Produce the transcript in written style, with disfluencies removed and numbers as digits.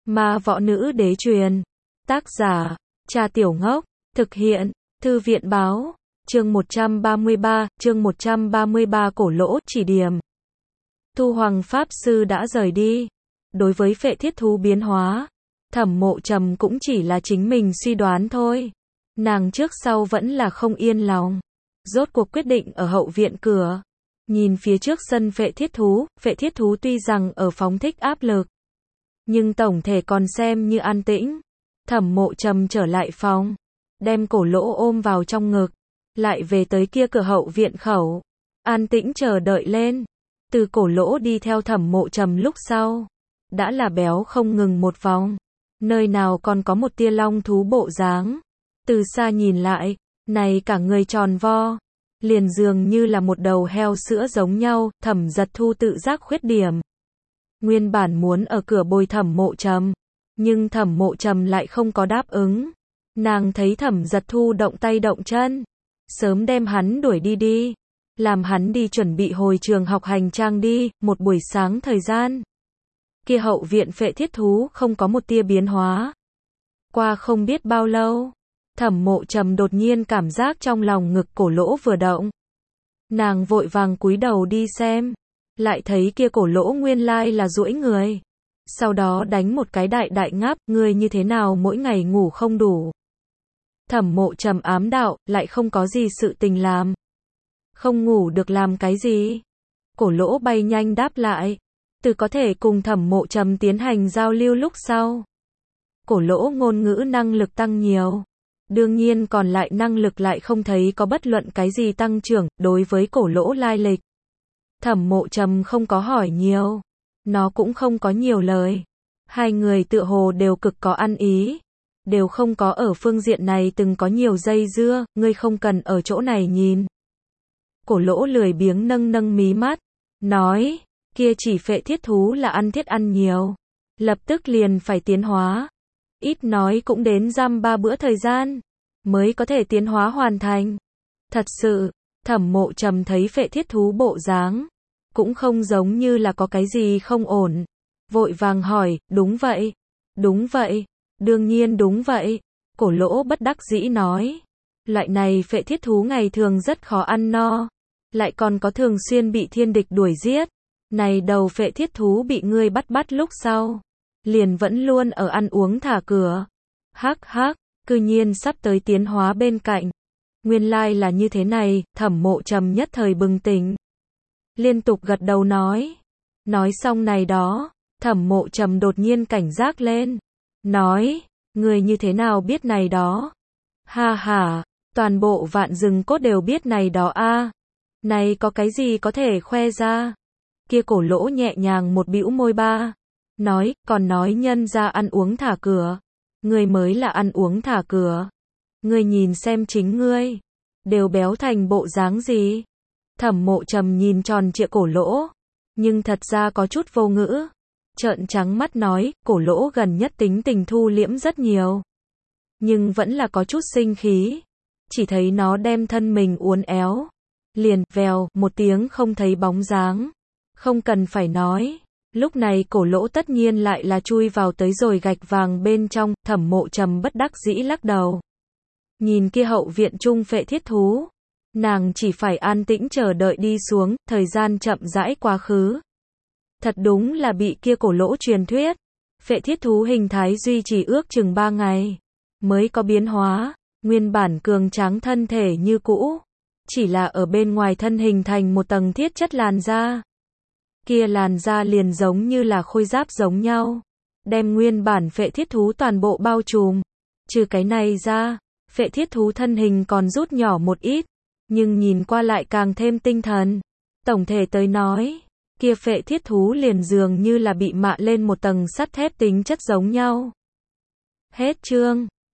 Ma võ nữ đế truyền. Tác giả, Trà Tiểu Ngốc. Thực hiện, Thư viện báo. Chương 133, cổ lỗ chỉ điểm. Thu Hoàng Pháp Sư đã rời đi. Đối với phệ thiết thú biến hóa, Thẩm Mộ Trầm cũng chỉ là chính mình suy đoán thôi. Nàng trước sau vẫn là không yên lòng. Rốt cuộc quyết định ở hậu viện cửa. Nhìn phía trước sân phệ thiết thú tuy rằng ở phóng thích áp lực, nhưng tổng thể còn xem như an tĩnh. Thẩm Mộ Trầm trở lại phòng, đem cổ lỗ ôm vào trong ngực, lại về tới kia cửa hậu viện khẩu, an tĩnh chờ đợi lên. Từ cổ lỗ đi theo Thẩm Mộ Trầm lúc sau, đã là béo không ngừng một vòng, nơi nào còn có một tia long thú bộ dáng. Từ xa nhìn lại, này cả người tròn vo, liền dường như là một đầu heo sữa giống nhau. Thẩm Giật Thu tự giác khuyết điểm, nguyên bản muốn ở cửa bồi Thẩm Mộ Trầm, nhưng Thẩm Mộ Trầm lại không có đáp ứng. Nàng thấy Thẩm Giật Thu động tay động chân, sớm đem hắn đuổi đi, làm hắn đi chuẩn bị hồi trường học hành trang đi. Một buổi sáng thời gian, kia hậu viện phệ thiết thú không có một tia biến hóa. Qua không biết bao lâu, Thẩm Mộ Trầm đột nhiên cảm giác trong lòng ngực cổ lỗ vừa động. Nàng vội vàng cúi đầu đi xem, lại thấy kia cổ lỗ nguyên lai là duỗi người. Sau đó đánh một cái đại ngáp. Ngươi như thế nào mỗi ngày ngủ không đủ? Thẩm Mộ Trầm ám đạo, lại không có gì sự tình làm. Không ngủ được làm cái gì? Cổ lỗ bay nhanh đáp lại. Từ có thể cùng Thẩm Mộ Trầm tiến hành giao lưu lúc sau, cổ lỗ ngôn ngữ năng lực tăng nhiều. Đương nhiên còn lại năng lực lại không thấy có bất luận cái gì tăng trưởng. Đối với cổ lỗ lai lịch, Thẩm Mộ Trầm không có hỏi nhiều, nó cũng không có nhiều lời. Hai người tựa hồ đều cực có ăn ý, đều không có ở phương diện này từng có nhiều dây dưa. Ngươi không cần ở chỗ này nhìn. Cổ lỗ lười biếng nâng mí mắt, nói, kia chỉ phệ thiết thú là ăn thiết ăn nhiều, lập tức liền phải tiến hóa. Ít nói cũng đến dăm 3 bữa thời gian, mới có thể tiến hóa hoàn thành. Thật sự, Thẩm Mộ Trầm thấy phệ thiết thú bộ dáng, cũng không giống như là có cái gì không ổn. Vội vàng hỏi, đúng vậy, đương nhiên đúng vậy. Cổ lỗ bất đắc dĩ nói, loại này phệ thiết thú ngày thường rất khó ăn no, lại còn có thường xuyên bị thiên địch đuổi giết. Này đầu phệ thiết thú bị ngươi bắt lúc sau, liền vẫn luôn ở ăn uống thả cửa. Hắc, cư nhiên sắp tới tiến hóa bên cạnh. Nguyên lai là như thế này. Thẩm Mộ Trầm nhất thời bừng tỉnh, liên tục gật đầu nói. Nói xong này đó, Thẩm Mộ Trầm đột nhiên cảnh giác lên, nói, ngươi như thế nào biết này đó? Ha, toàn bộ Vạn Rừng Cốt đều biết này đó a. Này có cái gì có thể khoe ra? Kia cổ lỗ nhẹ nhàng một bĩu môi nói, còn nói nhân ra ăn uống thả cửa. Ngươi mới là ăn uống thả cửa. Ngươi nhìn xem chính ngươi, đều béo thành bộ dáng gì? Thẩm Mộ Trầm nhìn tròn trịa cổ lỗ, nhưng thật ra có chút vô ngữ. Trợn trắng mắt nói, cổ lỗ gần nhất tính tình thu liễm rất nhiều, nhưng vẫn là có chút sinh khí. Chỉ thấy nó đem thân mình uốn éo, liền, vèo, một tiếng không thấy bóng dáng. Không cần phải nói, lúc này cổ lỗ tất nhiên lại là chui vào tới rồi gạch vàng bên trong. Thẩm Mộ Trầm bất đắc dĩ lắc đầu. Nhìn kia hậu viện trung phệ thiết thú, nàng chỉ phải an tĩnh chờ đợi đi xuống. Thời gian chậm rãi quá khứ. Thật đúng là bị kia cổ lỗ truyền thuyết, phệ thiết thú hình thái duy trì ước chừng 3 ngày mới có biến hóa. Nguyên bản cường tráng thân thể như cũ, chỉ là ở bên ngoài thân hình thành một tầng thiết chất làn da. Kia làn da liền giống như là khôi giáp giống nhau, đem nguyên bản phệ thiết thú toàn bộ bao trùm. Trừ cái này ra, phệ thiết thú thân hình còn rút nhỏ một ít, nhưng nhìn qua lại càng thêm tinh thần. Tổng thể tới nói, kia phệ thiết thú liền dường như là bị mạ lên một tầng sắt thép tính chất giống nhau. Hết chương.